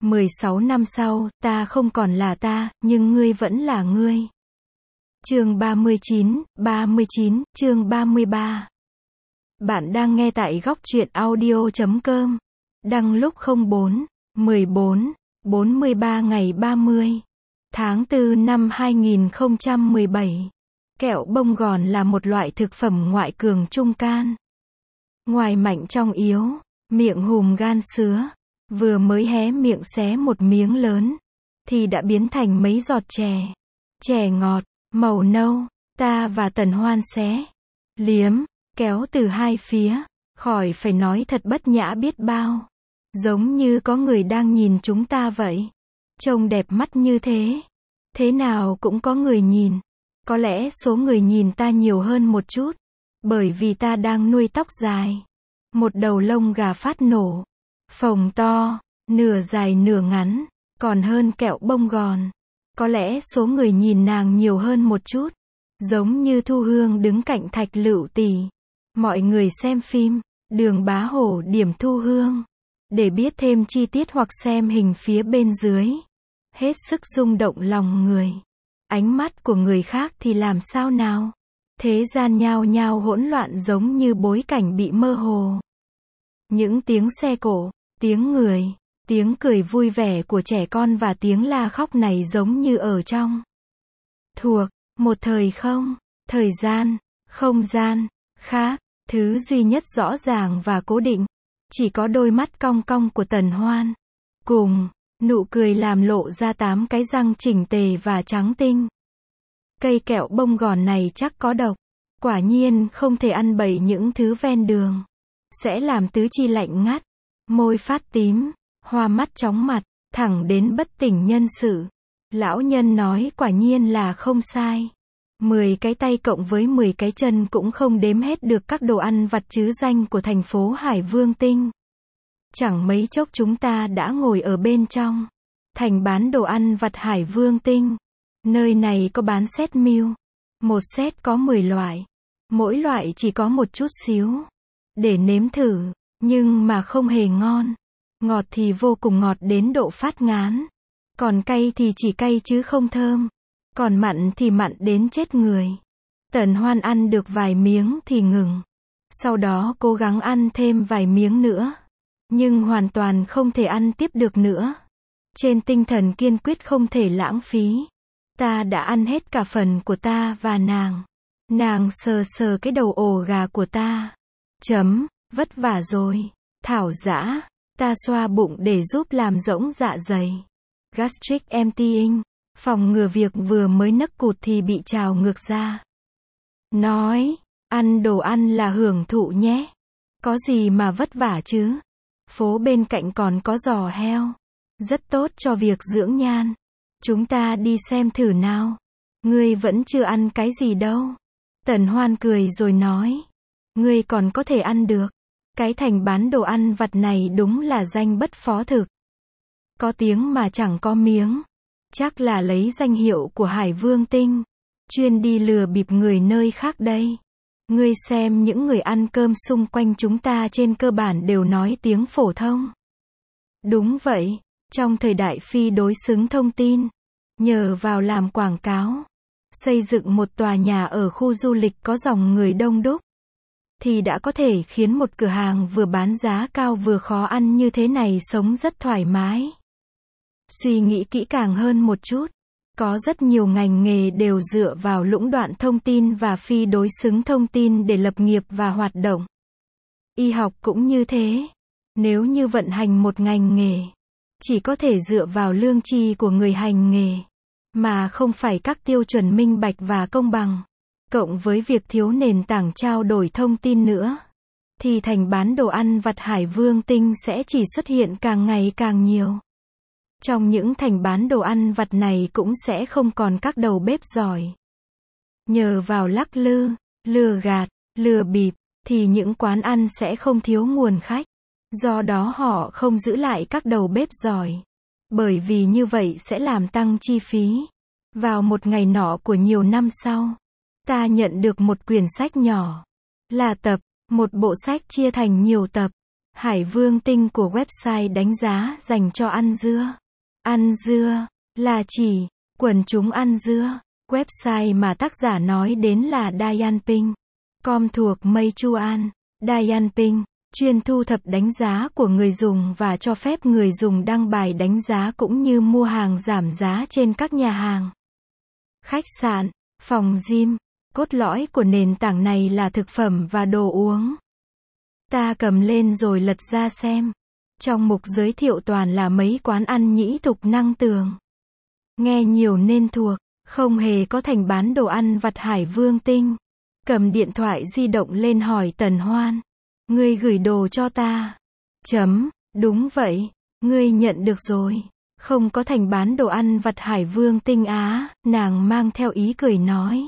16 năm sau, ta không còn là ta, nhưng ngươi vẫn là ngươi. Chương 39, chương 33. Bạn đang nghe tại góc truyện audio.com. Đăng lúc 04/14/43 ngày 30 tháng 4 năm 2017. Kẹo bông gòn là một loại thực phẩm ngoại cường trung can. Ngoài mạnh trong yếu, miệng hùm gan sứa. Vừa mới hé miệng xé một miếng lớn, thì đã biến thành mấy giọt chè. Chè ngọt, màu nâu, ta và Tần Hoan xé, liếm, kéo từ hai phía, khỏi phải nói thật bất nhã biết bao. Giống như có người đang nhìn chúng ta vậy. Trông đẹp mắt như thế. Thế nào cũng có người nhìn. Có lẽ số người nhìn ta nhiều hơn một chút. Bởi vì ta đang nuôi tóc dài. Một đầu lông gà phát nổ. Phồng to, nửa dài nửa ngắn, còn hơn kẹo bông gòn. Có lẽ số người nhìn nàng nhiều hơn một chút. Giống như Thu Hương đứng cạnh Thạch Lựu Tỷ. Mọi người xem phim, Đường Bá Hổ điểm Thu Hương. Để biết thêm chi tiết hoặc xem hình phía bên dưới. Hết sức rung động lòng người. Ánh mắt của người khác thì làm sao nào? Thế gian nhao nhao hỗn loạn giống như bối cảnh bị mơ hồ. Những tiếng xe cộ, tiếng người, tiếng cười vui vẻ của trẻ con và tiếng la khóc này giống như ở trong thuộc một thời không, thời gian, không gian khác. Thứ duy nhất rõ ràng và cố định, chỉ có đôi mắt cong cong của Tần Hoan. Cùng, nụ cười làm lộ ra 8 cái răng chỉnh tề và trắng tinh. Cây kẹo bông gòn này chắc có độc. Quả nhiên không thể ăn bậy những thứ ven đường. Sẽ làm tứ chi lạnh ngắt, môi phát tím, hoa mắt chóng mặt, thẳng đến bất tỉnh nhân sự. Lão nhân nói quả nhiên là không sai. 10 cái tay cộng với 10 cái chân cũng không đếm hết được các đồ ăn vặt trứ danh của thành phố Hải Vương Tinh. Chẳng mấy chốc chúng ta đã ngồi ở bên trong thành bán đồ ăn vặt Hải Vương Tinh. Nơi này có bán set meal. Một set có 10 loại. Mỗi loại chỉ có một chút xíu để nếm thử, nhưng mà không hề ngon. Ngọt thì vô cùng ngọt đến độ phát ngán. Còn cay thì chỉ cay chứ không thơm. Còn mặn thì mặn đến chết người. Tần Hoan ăn được vài miếng thì ngừng. Sau đó cố gắng ăn thêm vài miếng nữa. Nhưng hoàn toàn không thể ăn tiếp được nữa. Trên tinh thần kiên quyết không thể lãng phí. Ta đã ăn hết cả phần của ta và nàng. Nàng sờ sờ cái đầu ổ gà của ta. Vất vả rồi. Thảo dã. Ta xoa bụng để giúp làm rỗng dạ dày. Gastric emptying. Phòng ngừa việc vừa mới nấc cụt thì bị trào ngược ra. Nói, ăn đồ ăn là hưởng thụ nhé. Có gì mà vất vả chứ. Phố bên cạnh còn có giò heo. Rất tốt cho việc dưỡng nhan. Chúng ta đi xem thử nào. Ngươi vẫn chưa ăn cái gì đâu. Tần Hoan cười rồi nói. Ngươi còn có thể ăn được. Cái thành bán đồ ăn vặt này đúng là danh bất phó thực. Có tiếng mà chẳng có miếng. Chắc là lấy danh hiệu của Hải Vương Tinh. Chuyên đi lừa bịp người nơi khác đây. Ngươi xem những người ăn cơm xung quanh chúng ta trên cơ bản đều nói tiếng phổ thông. Đúng vậy. Trong thời đại phi đối xứng thông tin. Nhờ vào làm quảng cáo. Xây dựng một tòa nhà ở khu du lịch có dòng người đông đúc. Thì đã có thể khiến một cửa hàng vừa bán giá cao vừa khó ăn như thế này sống rất thoải mái. Suy nghĩ kỹ càng hơn một chút. Có rất nhiều ngành nghề đều dựa vào lũng đoạn thông tin và phi đối xứng thông tin để lập nghiệp và hoạt động. Y học cũng như thế. Nếu như vận hành một ngành nghề, chỉ có thể dựa vào lương tri của người hành nghề, mà không phải các tiêu chuẩn minh bạch và công bằng, cộng với việc thiếu nền tảng trao đổi thông tin nữa, thì thành bán đồ ăn vặt Hải Vương Tinh sẽ chỉ xuất hiện càng ngày càng nhiều. Trong những thành bán đồ ăn vặt này cũng sẽ không còn các đầu bếp giỏi. Nhờ vào lắc lư, lừa gạt, lừa bịp, thì những quán ăn sẽ không thiếu nguồn khách. Do đó họ không giữ lại các đầu bếp giỏi. Bởi vì như vậy sẽ làm tăng chi phí. Vào một ngày nọ của nhiều năm sau, ta nhận được một quyển sách nhỏ. Là tập, một bộ sách chia thành nhiều tập. Hải Vương Tinh của website đánh giá dành cho ăn dưa. Ăn dưa là chỉ quần chúng ăn dưa. Website mà tác giả nói đến là Dianping.com thuộc Meituan. Dianping chuyên thu thập đánh giá của người dùng và cho phép người dùng đăng bài đánh giá cũng như mua hàng giảm giá trên các nhà hàng, khách sạn, phòng gym. Cốt lõi của nền tảng này là thực phẩm và đồ uống. Ta cầm lên rồi lật ra xem. Trong mục giới thiệu toàn là mấy quán ăn nhĩ thục năng tường. Nghe nhiều nên thuộc, không hề có thành bán đồ ăn vặt Hải Vương Tinh. Cầm điện thoại di động lên hỏi Tần Hoan. Ngươi gửi đồ cho ta. Đúng vậy, ngươi nhận được rồi. Không có thành bán đồ ăn vặt Hải Vương Tinh á, nàng mang theo ý cười nói.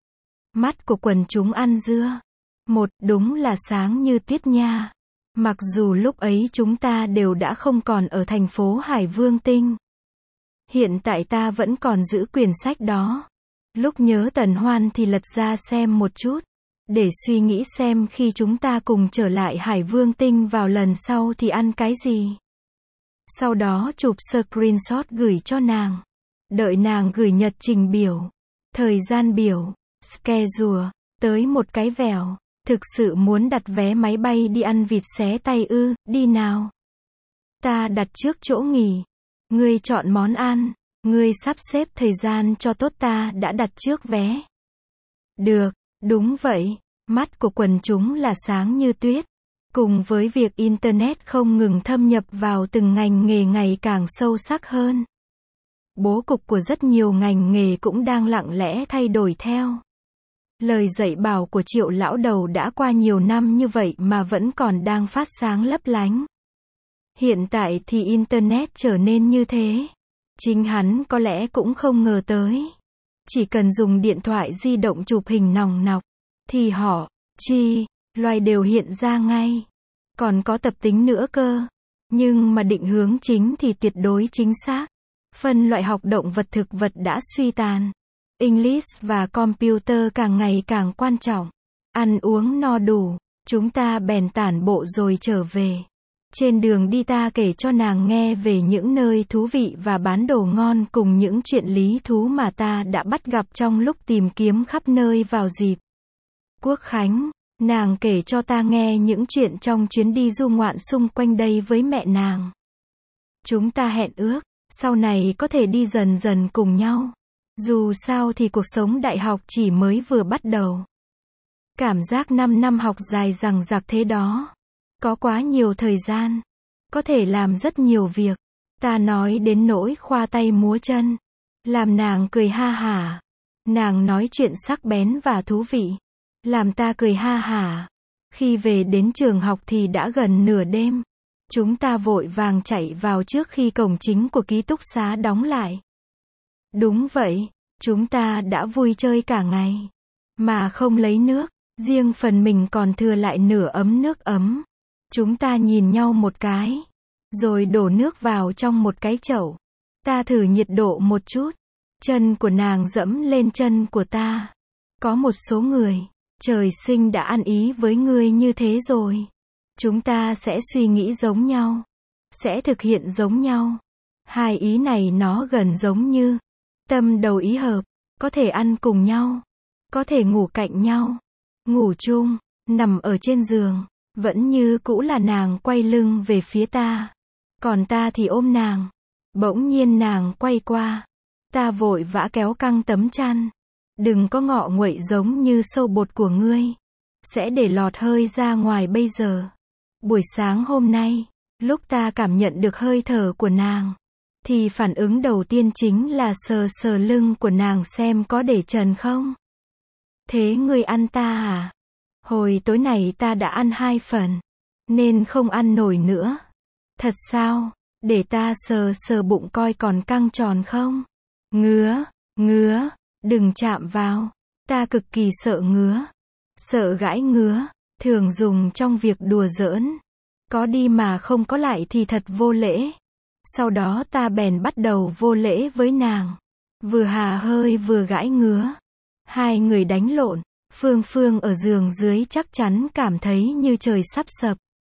Mắt của quần chúng ăn dưa. Đúng là sáng như tiết nha. Mặc dù lúc ấy chúng ta đều đã không còn ở thành phố Hải Vương Tinh. Hiện tại ta vẫn còn giữ quyển sách đó. Lúc nhớ Tần Hoan thì lật ra xem một chút. Để suy nghĩ xem khi chúng ta cùng trở lại Hải Vương Tinh vào lần sau thì ăn cái gì. Sau đó chụp screenshot gửi cho nàng. Đợi nàng gửi nhật trình biểu, thời gian biểu, schedule, tới một cái vèo. Thực sự muốn đặt vé máy bay đi ăn vịt xé tay ư, đi nào. Ta đặt trước chỗ nghỉ. Ngươi chọn món ăn. Ngươi sắp xếp thời gian cho tốt, ta đã đặt trước vé. Được, đúng vậy. Mắt của quần chúng là sáng như tuyết. Cùng với việc Internet không ngừng thâm nhập vào từng ngành nghề ngày càng sâu sắc hơn. Bố cục của rất nhiều ngành nghề cũng đang lặng lẽ thay đổi theo. Lời dạy bảo của Triệu lão đầu đã qua nhiều năm như vậy mà vẫn còn đang phát sáng lấp lánh. Hiện tại thì Internet trở nên như thế. Chính hắn có lẽ cũng không ngờ tới. Chỉ cần dùng điện thoại di động chụp hình nòng nọc, thì họ, loài đều hiện ra ngay. Còn có tập tính nữa cơ. Nhưng mà định hướng chính thì tuyệt đối chính xác. Phân loại học động vật thực vật đã suy tàn. English và computer càng ngày càng quan trọng. Ăn uống no đủ, chúng ta bèn tản bộ rồi trở về. Trên đường đi ta kể cho nàng nghe về những nơi thú vị và bán đồ ngon cùng những chuyện lý thú mà ta đã bắt gặp trong lúc tìm kiếm khắp nơi vào dịp Quốc Khánh. Nàng kể cho ta nghe những chuyện trong chuyến đi du ngoạn xung quanh đây với mẹ nàng. Chúng ta hẹn ước, sau này có thể đi dần dần cùng nhau. Dù sao thì cuộc sống đại học chỉ mới vừa bắt đầu. Cảm giác 5 năm học dài dằng dặc thế đó. Có quá nhiều thời gian. Có thể làm rất nhiều việc. Ta nói đến nỗi khoa tay múa chân. Làm nàng cười ha hả. Nàng nói chuyện sắc bén và thú vị. Làm ta cười ha hả. Khi về đến trường học thì đã gần nửa đêm. Chúng ta vội vàng chạy vào trước khi cổng chính của ký túc xá đóng lại. Đúng vậy, chúng ta đã vui chơi cả ngày. Mà không lấy nước, riêng phần mình còn thừa lại nửa ấm nước ấm. Chúng ta nhìn nhau một cái. Rồi đổ nước vào trong một cái chậu. Ta thử nhiệt độ một chút. Chân của nàng dẫm lên chân của ta. Có một số người, trời sinh đã ăn ý với ngươi như thế rồi. Chúng ta sẽ suy nghĩ giống nhau. Sẽ thực hiện giống nhau. Hai ý này nó gần giống như tâm đầu ý hợp. Có thể ăn cùng nhau. Có thể ngủ cạnh nhau. Ngủ chung, nằm ở trên giường. Vẫn như cũ là nàng quay lưng về phía ta. Còn ta thì ôm nàng. Bỗng nhiên nàng quay qua. Ta vội vã kéo căng tấm chăn. Đừng có ngọ nguậy giống như sâu bột của ngươi. Sẽ để lọt hơi ra ngoài bây giờ. Buổi sáng hôm nay, lúc ta cảm nhận được hơi thở của nàng, thì phản ứng đầu tiên chính là sờ sờ lưng của nàng xem có để trần không. Thế ngươi ăn ta à? Hồi tối này ta đã ăn 2 phần, nên không ăn nổi nữa. Thật sao? Để ta sờ sờ bụng coi còn căng tròn không? Ngứa, đừng chạm vào. Ta cực kỳ sợ ngứa. Sợ gãi ngứa, thường dùng trong việc đùa giỡn. Có đi mà không có lại thì thật vô lễ. Sau đó ta bèn bắt đầu vô lễ với nàng. Vừa hà hơi vừa gãi ngứa. Hai người đánh lộn. Phương Phương ở giường dưới chắc chắn cảm thấy như trời sắp sập.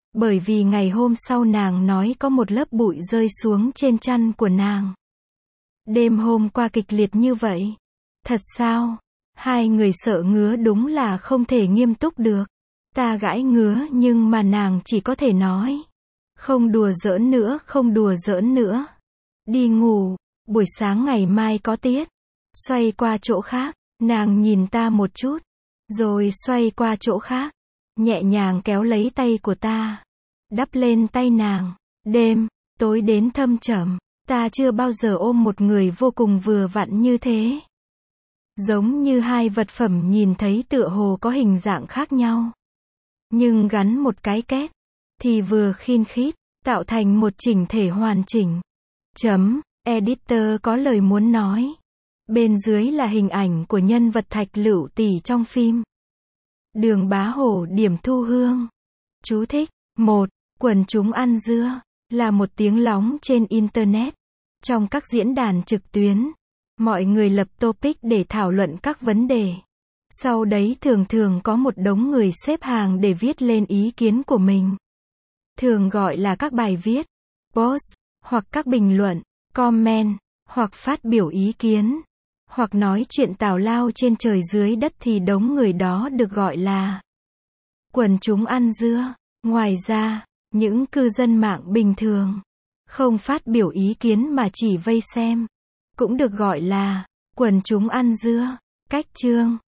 Bởi vì ngày hôm sau nàng nói có một lớp bụi rơi xuống trên chăn của nàng. Đêm hôm qua kịch liệt như vậy. Thật sao? Hai người sợ ngứa đúng là không thể nghiêm túc được. Ta gãi ngứa nhưng mà nàng chỉ có thể nói. Không đùa giỡn nữa, không đùa giỡn nữa. Đi ngủ, buổi sáng ngày mai có tiết. Xoay qua chỗ khác, nàng nhìn ta một chút. Rồi xoay qua chỗ khác. Nhẹ nhàng kéo lấy tay của ta. Đắp lên tay nàng. Đêm, tối đến thâm trầm. Ta chưa bao giờ ôm một người vô cùng vừa vặn như thế. Giống như hai vật phẩm nhìn thấy tựa hồ có hình dạng khác nhau. Nhưng gắn một cái két, thì vừa khin khít, tạo thành một chỉnh thể hoàn chỉnh. Editor có lời muốn nói. Bên dưới là hình ảnh của nhân vật Thạch Lựu Tỷ trong phim Đường Bá Hổ điểm thu hương. Chú thích. 1. Quần chúng ăn dưa là một tiếng lóng trên Internet. Trong các diễn đàn trực tuyến, mọi người lập topic để thảo luận các vấn đề. Sau đấy thường thường có một đống người xếp hàng để viết lên ý kiến của mình. Thường gọi là các bài viết, post, hoặc các bình luận, comment, hoặc phát biểu ý kiến, hoặc nói chuyện tào lao trên trời dưới đất thì đống người đó được gọi là quần chúng ăn dưa. Ngoài ra, những cư dân mạng bình thường, không phát biểu ý kiến mà chỉ vây xem, cũng được gọi là quần chúng ăn dưa. Cách chương